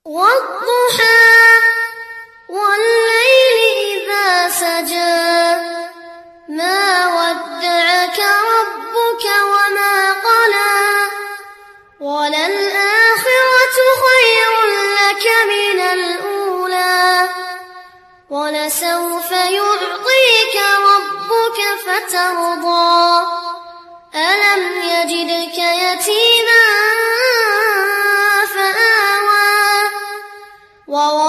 والضحى والليل إذا سجى ما ودعك ربك وما قلى وللآخرة خير لك من الأولى ولسوف يعطيك ربك فترضى ألم يجدك يتيما فآوى